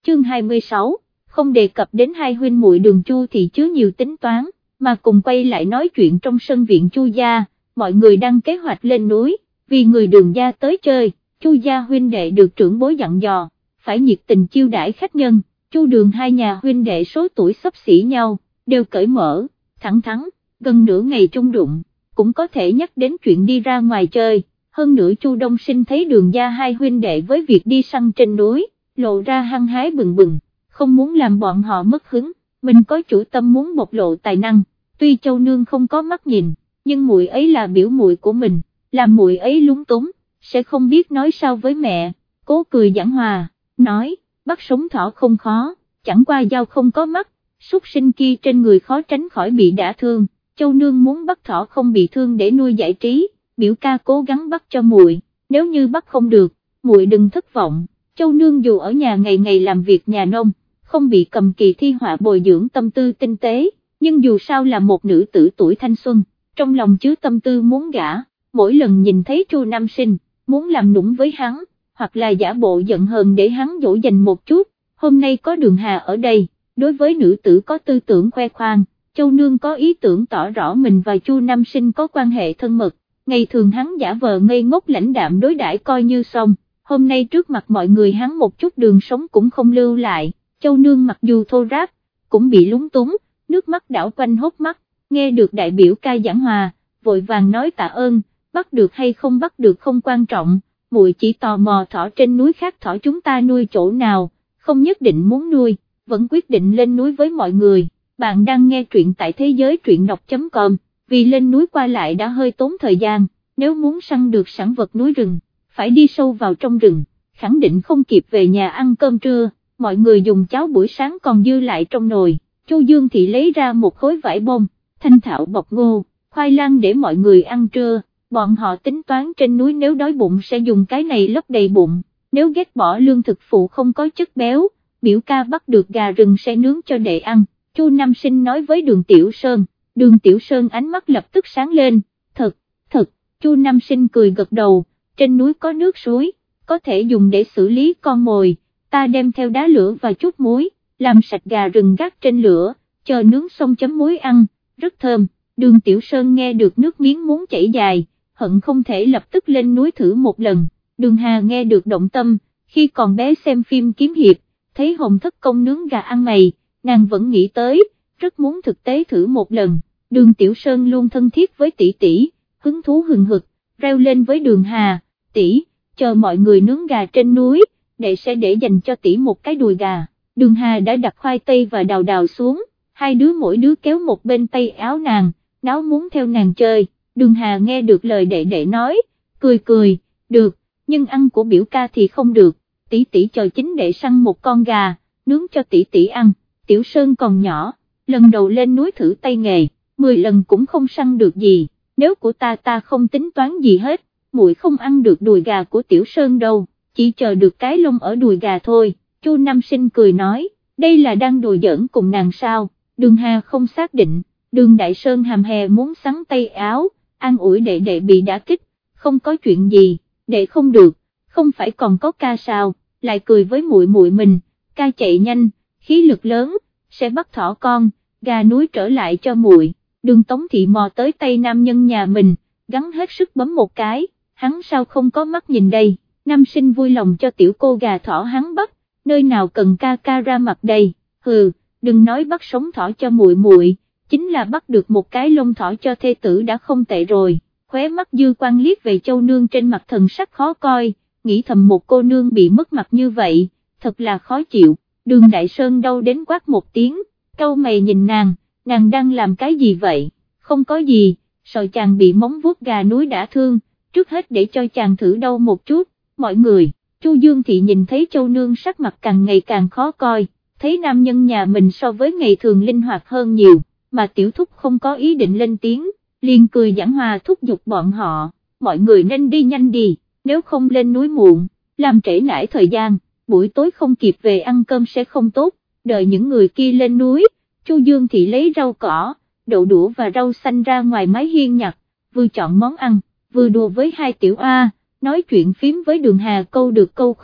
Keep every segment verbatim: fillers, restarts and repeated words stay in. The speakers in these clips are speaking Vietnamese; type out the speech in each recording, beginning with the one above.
chương hai mươi sáu, không đề cập đến hai huynh muội Đường Chu thì chứa nhiều tính toán, mà cùng quay lại nói chuyện trong sân viện Chu gia, mọi người đang kế hoạch lên núi, vì người Đường gia tới chơi, Chu gia huynh đệ được trưởng bối dặn dò, phải nhiệt tình chiêu đãi khách nhân, Chu Đường hai nhà huynh đệ số tuổi xấp xỉ nhau, đều cởi mở, thẳng thắn, gần nửa ngày chung đụng, cũng có thể nhắc đến chuyện đi ra ngoài chơi, hơn nữa Chu Đông Sinh thấy Đường gia hai huynh đệ với việc đi săn trên núi, lộ ra hăng hái bừng bừng, không muốn làm bọn họ mất hứng, mình có chủ tâm muốn bộc lộ tài năng, tuy Châu Nương không có mắt nhìn, nhưng muội ấy là biểu muội của mình, làm muội ấy lúng túng, sẽ không biết nói sao với mẹ, cố cười giảng hòa, nói, bắt sống thỏ không khó, chẳng qua dao không có mắt, súc sinh kia trên người khó tránh khỏi bị đả thương, Châu Nương muốn bắt thỏ không bị thương để nuôi giải trí, biểu ca cố gắng bắt cho muội, nếu như bắt không được, muội đừng thất vọng. Châu Nương dù ở nhà ngày ngày làm việc nhà nông, không bị cầm kỳ thi họa bồi dưỡng tâm tư tinh tế, nhưng dù sao là một nữ tử tuổi thanh xuân, trong lòng chứa tâm tư muốn gả, mỗi lần nhìn thấy Chu Nam Sinh, muốn làm nũng với hắn, hoặc là giả bộ giận hờn để hắn dỗ dành một chút, hôm nay có Đường Hà ở đây, đối với nữ tử có tư tưởng khoe khoang, Châu Nương có ý tưởng tỏ rõ mình và Chu Nam Sinh có quan hệ thân mật, ngày thường hắn giả vờ ngây ngốc lãnh đạm đối đãi coi như xong. Hôm nay trước mặt mọi người hắn một chút đường sống cũng không lưu lại, Châu Nương mặc dù thô ráp, cũng bị lúng túng, nước mắt đảo quanh hốc mắt, nghe được đại biểu ca giảng hòa, vội vàng nói tạ ơn, bắt được hay không bắt được không quan trọng, muội chỉ tò mò thỏ trên núi khác thỏ chúng ta nuôi chỗ nào, không nhất định muốn nuôi, vẫn quyết định lên núi với mọi người. Bạn đang nghe truyện tại thế giới truyện đọc chấm com, vì lên núi qua lại đã hơi tốn thời gian, nếu muốn săn được sản vật núi rừng, phải đi sâu vào trong rừng, khẳng định không kịp về nhà ăn cơm trưa, mọi người dùng cháo buổi sáng còn dư lại trong nồi, Chu Dương Thị lấy ra một khối vải bông, thanh thạo bọc ngô, khoai lang để mọi người ăn trưa, bọn họ tính toán trên núi nếu đói bụng sẽ dùng cái này lấp đầy bụng, nếu ghét bỏ lương thực phụ không có chất béo, biểu ca bắt được gà rừng sẽ nướng cho đệ ăn, Chu Nam Sinh nói với Đường Tiểu Sơn, Đường Tiểu Sơn ánh mắt lập tức sáng lên, thật, thật, Chu Nam Sinh cười gật đầu. Trên núi có nước suối, có thể dùng để xử lý con mồi, ta đem theo đá lửa và chút muối, làm sạch gà rừng gác trên lửa, chờ nướng xong chấm muối ăn, rất thơm. Đường Tiểu Sơn nghe được nước miếng muốn chảy dài, hận không thể lập tức lên núi thử một lần. Đường Hà nghe được động tâm, khi còn bé xem phim kiếm hiệp, thấy Hồng Thất Công nướng gà ăn mày, nàng vẫn nghĩ tới, rất muốn thực tế thử một lần. Đường Tiểu Sơn luôn thân thiết với tỷ tỷ, hứng thú hừng hực, reo lên với Đường Hà, tỷ, chờ mọi người nướng gà trên núi, đệ sẽ để dành cho tỷ một cái đùi gà. Đường Hà đã đặt khoai tây và đào đào xuống, hai đứa mỗi đứa kéo một bên tay áo nàng, náo muốn theo nàng chơi. Đường Hà nghe được lời đệ đệ nói, cười cười, được, nhưng ăn của biểu ca thì không được, tỷ tỷ chờ chính đệ săn một con gà, nướng cho tỷ tỷ ăn. Tiểu Sơn còn nhỏ, lần đầu lên núi thử tay nghề, mười lần cũng không săn được gì, nếu của ta ta không tính toán gì hết. Muội không ăn được đùi gà của Tiểu Sơn đâu, chỉ chờ được cái lông ở đùi gà thôi. Chu Nam Sinh cười nói, đây là đang đùa giỡn cùng nàng sao. Đường Hà không xác định, Đường Đại Sơn hàm hè muốn sắn tay áo, an ủi đệ đệ bị đả kích, không có chuyện gì, đệ không được, không phải còn có ca sao, lại cười với muội muội mình, ca chạy nhanh, khí lực lớn, sẽ bắt thỏ con, gà núi trở lại cho muội. Đường Tống Thị mò tới tay nam nhân nhà mình, gắn hết sức bấm một cái. Hắn sao không có mắt nhìn đây, Nam Sinh vui lòng cho tiểu cô gà thỏ hắn bắt, nơi nào cần ca ca ra mặt đây, hừ, đừng nói bắt sống thỏ cho muội muội, chính là bắt được một cái lông thỏ cho thê tử đã không tệ rồi. Khóe mắt Dư Quan liếc về Châu Nương trên mặt thần sắc khó coi, nghĩ thầm một cô nương bị mất mặt như vậy, thật là khó chịu. Đường Đại Sơn đau đến quát một tiếng, cau mày nhìn nàng, nàng đang làm cái gì vậy? Không có gì, sợ chàng bị móng vuốt gà núi đã thương, trước hết để cho chàng thử đau một chút. Mọi người, Chu Dương Thị nhìn thấy Châu Nương sắc mặt càng ngày càng khó coi, thấy nam nhân nhà mình so với ngày thường linh hoạt hơn nhiều, mà tiểu thúc không có ý định lên tiếng, liền cười giảng hòa thúc giục bọn họ, mọi người nên đi nhanh đi, nếu không lên núi muộn, làm trễ nải thời gian, buổi tối không kịp về ăn cơm sẽ không tốt. Đợi những người kia lên núi, Chu Dương Thị lấy rau cỏ, đậu đũa và rau xanh ra ngoài mái hiên nhặt, vừa chọn món ăn, vừa đùa với hai tiểu A, nói chuyện phím với Đường Hà câu được câu không,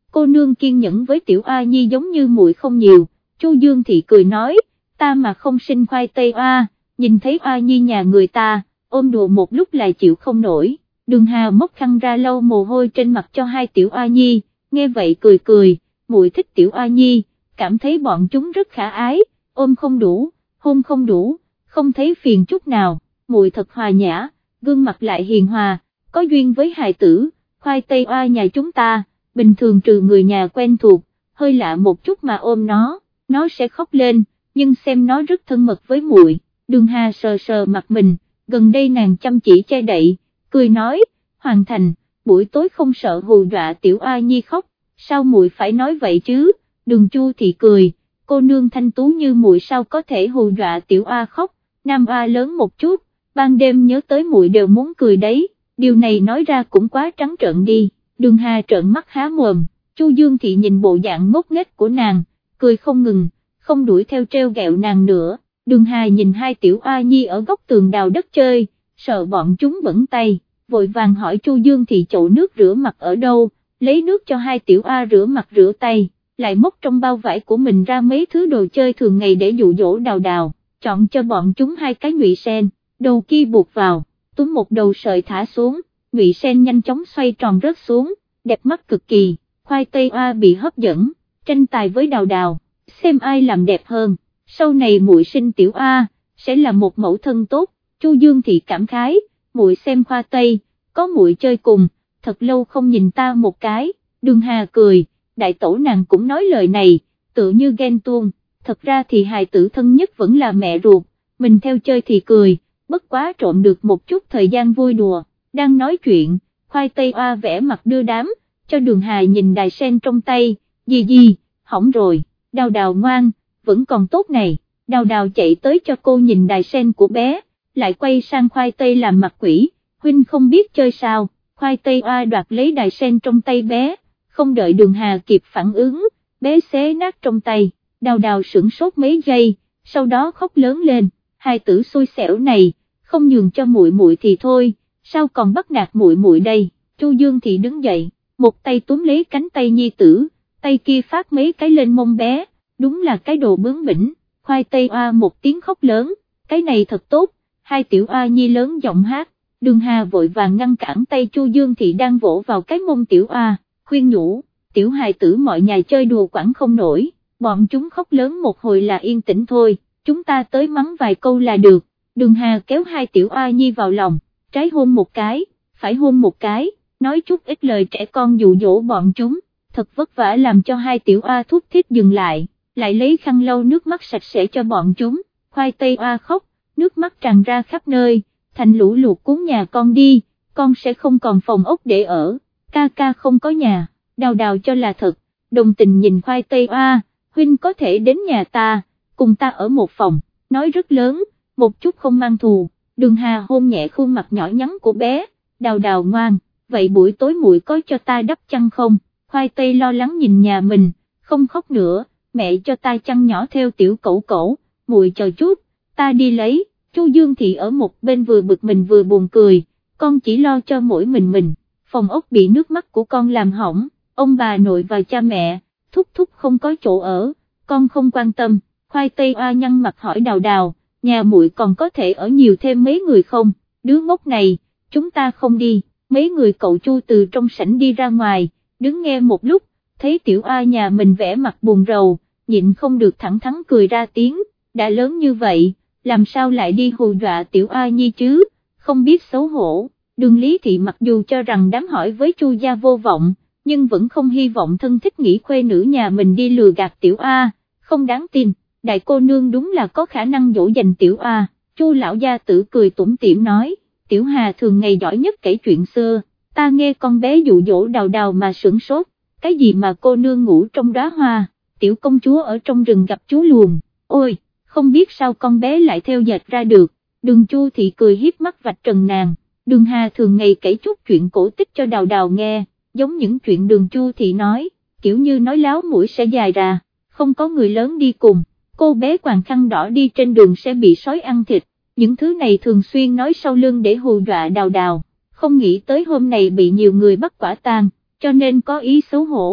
cô nương kiên nhẫn với tiểu oa nhi giống như muội không nhiều. Chu Dương Thị cười nói, ta mà không sinh khoai tây oa, nhìn thấy oa nhi nhà người ta, ôm đùa một lúc lại chịu không nổi. Đường Hà móc khăn ra lau mồ hôi trên mặt cho hai tiểu oa nhi, nghe vậy cười cười, muội thích tiểu oa nhi, cảm thấy bọn chúng rất khả ái, ôm không đủ, hôn không đủ, không thấy phiền chút nào, muội thật hòa nhã, gương mặt lại hiền hòa, có duyên với hài tử. Khoai tây oa nhà chúng ta, bình thường trừ người nhà quen thuộc, hơi lạ một chút mà ôm nó, nó sẽ khóc lên, nhưng xem nó rất thân mật với muội. Đường Hà sờ sờ mặt mình, gần đây nàng chăm chỉ che đậy, cười nói, Hoàng Thành, buổi tối không sợ hù dọa tiểu oa nhi khóc, sao muội phải nói vậy chứ? Đường Chu Thị cười, cô nương thanh tú như muội sao có thể hù dọa tiểu oa khóc, nam oa lớn một chút, ban đêm nhớ tới muội đều muốn cười đấy. Điều này nói ra cũng quá trắng trợn đi. Đường Hà trợn mắt há mồm, Chu Dương Thị nhìn bộ dạng ngốc nghếch của nàng, cười không ngừng, không đuổi theo treo gẹo nàng nữa. Đường Hà nhìn hai tiểu oa nhi ở góc tường đào đất chơi, sợ bọn chúng bẩn tay, vội vàng hỏi Chu Dương Thị chậu nước rửa mặt ở đâu, lấy nước cho hai tiểu oa rửa mặt rửa tay, lại móc trong bao vải của mình ra mấy thứ đồ chơi thường ngày để dụ dỗ Đào Đào, chọn cho bọn chúng hai cái nhụy sen, đầu kia buộc vào, túm một đầu sợi thả xuống, nhụy sen nhanh chóng xoay tròn rớt xuống, đẹp mắt cực kỳ. Khoai tây oa bị hấp dẫn, tranh tài với Đào Đào, xem ai làm đẹp hơn, sau này muội sinh tiểu oa sẽ là một mẫu thân tốt. Chu Dương Thị cảm khái, muội xem khoa tây, có muội chơi cùng, thật lâu không nhìn ta một cái. Đường Hà cười, đại tổ nàng cũng nói lời này, tự như ghen tuông, thật ra thì hài tử thân nhất vẫn là mẹ ruột, mình theo chơi thì cười, bất quá trộm được một chút thời gian vui đùa. Đang nói chuyện, khoai tây oa vẽ mặt đưa đám, cho Đường Hà nhìn đài sen trong tay, gì gì, hỏng rồi, Đào Đào ngoan, vẫn còn tốt này. Đào Đào chạy tới cho cô nhìn đài sen của bé, lại quay sang khoai tây làm mặt quỷ, huynh không biết chơi sao. Khoai tây oa đoạt lấy đài sen trong tay bé, không đợi Đường Hà kịp phản ứng, bé xé nát trong tay. Đào Đào sửng sốt mấy giây, sau đó khóc lớn lên, hai tử xui xẻo này, không nhường cho muội muội thì thôi, sao còn bắt nạt muội muội đây. Chu Dương Thị đứng dậy, một tay túm lấy cánh tay nhi tử, tay kia phát mấy cái lên mông bé, đúng là cái đồ bướng bỉnh. Khoai tây oa một tiếng khóc lớn, cái này thật tốt, hai tiểu oa nhi lớn giọng hát. Đường Hà vội vàng ngăn cản tay Chu Dương Thị đang vỗ vào cái mông tiểu oa, khuyên nhủ, tiểu hài tử mọi nhà chơi đùa quản không nổi, bọn chúng khóc lớn một hồi là yên tĩnh thôi, chúng ta tới mắng vài câu là được. Đường Hà kéo hai tiểu oa nhi vào lòng, trái hôn một cái, phải hôn một cái, nói chút ít lời trẻ con dụ dỗ bọn chúng, thật vất vả làm cho hai tiểu oa thút thít dừng lại, lại lấy khăn lau nước mắt sạch sẽ cho bọn chúng. Khoai tây oa khóc, nước mắt tràn ra khắp nơi, thành lũ lụt cuốn nhà con đi, con sẽ không còn phòng ốc để ở, ca ca không có nhà. Đào Đào cho là thật, đồng tình nhìn khoai tây oa, huynh có thể đến nhà ta, cùng ta ở một phòng, nói rất lớn, một chút không mang thù. Đường Hà hôn nhẹ khuôn mặt nhỏ nhắn của bé, Đào Đào ngoan, vậy buổi tối muội có cho ta đắp chăn không? Khoai tây lo lắng nhìn nhà mình, không khóc nữa, mẹ cho ta chăn nhỏ theo tiểu cẩu cẩu, muội chờ chút, ta đi lấy. Chu Dương Thị ở một bên vừa bực mình vừa buồn cười, con chỉ lo cho mỗi mình mình, phòng ốc bị nước mắt của con làm hỏng, ông bà nội và cha mẹ, thúc thúc không có chỗ ở, con không quan tâm. Khoai tây oa nhăn mặt hỏi Đào Đào, nhà muội còn có thể ở nhiều thêm mấy người không? Đứa ngốc này, chúng ta không đi. Mấy người cậu Chu từ trong sảnh đi ra ngoài, đứng nghe một lúc, thấy tiểu oa nhà mình vẽ mặt buồn rầu, nhịn không được thẳng thắn cười ra tiếng, đã lớn như vậy, làm sao lại đi hù dọa tiểu oa nhi chứ, không biết xấu hổ. Đường Lý Thị mặc dù cho rằng đám hỏi với Chu gia vô vọng, nhưng vẫn không hy vọng thân thích nghĩ khuê nữ nhà mình đi lừa gạt tiểu oa, không đáng tin. Đại cô nương đúng là có khả năng dỗ dành tiểu oa. Chu lão gia tử cười tủm tỉm nói, tiểu Hà thường ngày giỏi nhất kể chuyện xưa, ta nghe con bé dụ dỗ Đào Đào mà sửng sốt, cái gì mà cô nương ngủ trong đóa hoa, tiểu công chúa ở trong rừng gặp chú luồn, ôi, không biết sao con bé lại theo dệt ra được. Đường Chu Thị cười hiếp mắt vạch trần nàng. Đường Hà thường ngày kể chút chuyện cổ tích cho Đào Đào nghe, giống những chuyện Đường Chu Thị nói, kiểu như nói láo mũi sẽ dài ra, không có người lớn đi cùng, cô bé quàng khăn đỏ đi trên đường sẽ bị sói ăn thịt, những thứ này thường xuyên nói sau lưng để hù dọa Đào Đào, không nghĩ tới hôm nay bị nhiều người bắt quả tang, cho nên có ý xấu hổ,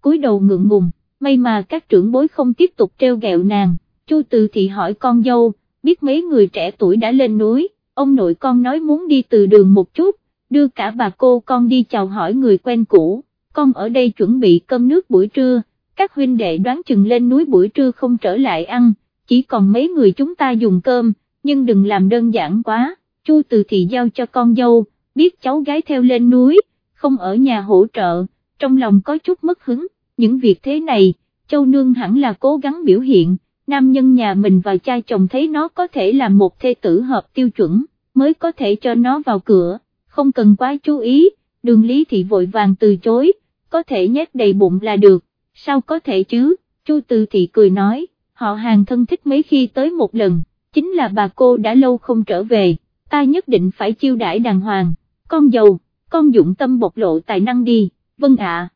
cúi đầu ngượng ngùng, may mà các trưởng bối không tiếp tục trêu ghẹo nàng. Chu Từ Thị hỏi con dâu, biết mấy người trẻ tuổi đã lên núi, ông nội con nói muốn đi từ đường một chút, đưa cả bà cô con đi chào hỏi người quen cũ, con ở đây chuẩn bị cơm nước buổi trưa, các huynh đệ đoán chừng lên núi buổi trưa không trở lại ăn, chỉ còn mấy người chúng ta dùng cơm, nhưng đừng làm đơn giản quá. Chu Từ Thị giao cho con dâu, biết cháu gái theo lên núi, không ở nhà hỗ trợ, trong lòng có chút mất hứng, những việc thế này, Châu Nương hẳn là cố gắng biểu hiện, nam nhân nhà mình và cha chồng thấy nó có thể là một thê tử hợp tiêu chuẩn, mới có thể cho nó vào cửa, không cần quá chú ý. Đường Lý Thị vội vàng từ chối, có thể nhét đầy bụng là được, sao có thể chứ. Chu Từ Thị cười nói, họ Hàng thân thích mấy khi tới một lần, chính là bà cô đã lâu không trở về, ta nhất định phải chiêu đãi đàng hoàng. Con dâu, con dụng tâm bộc lộ tài năng đi. Vâng ạ.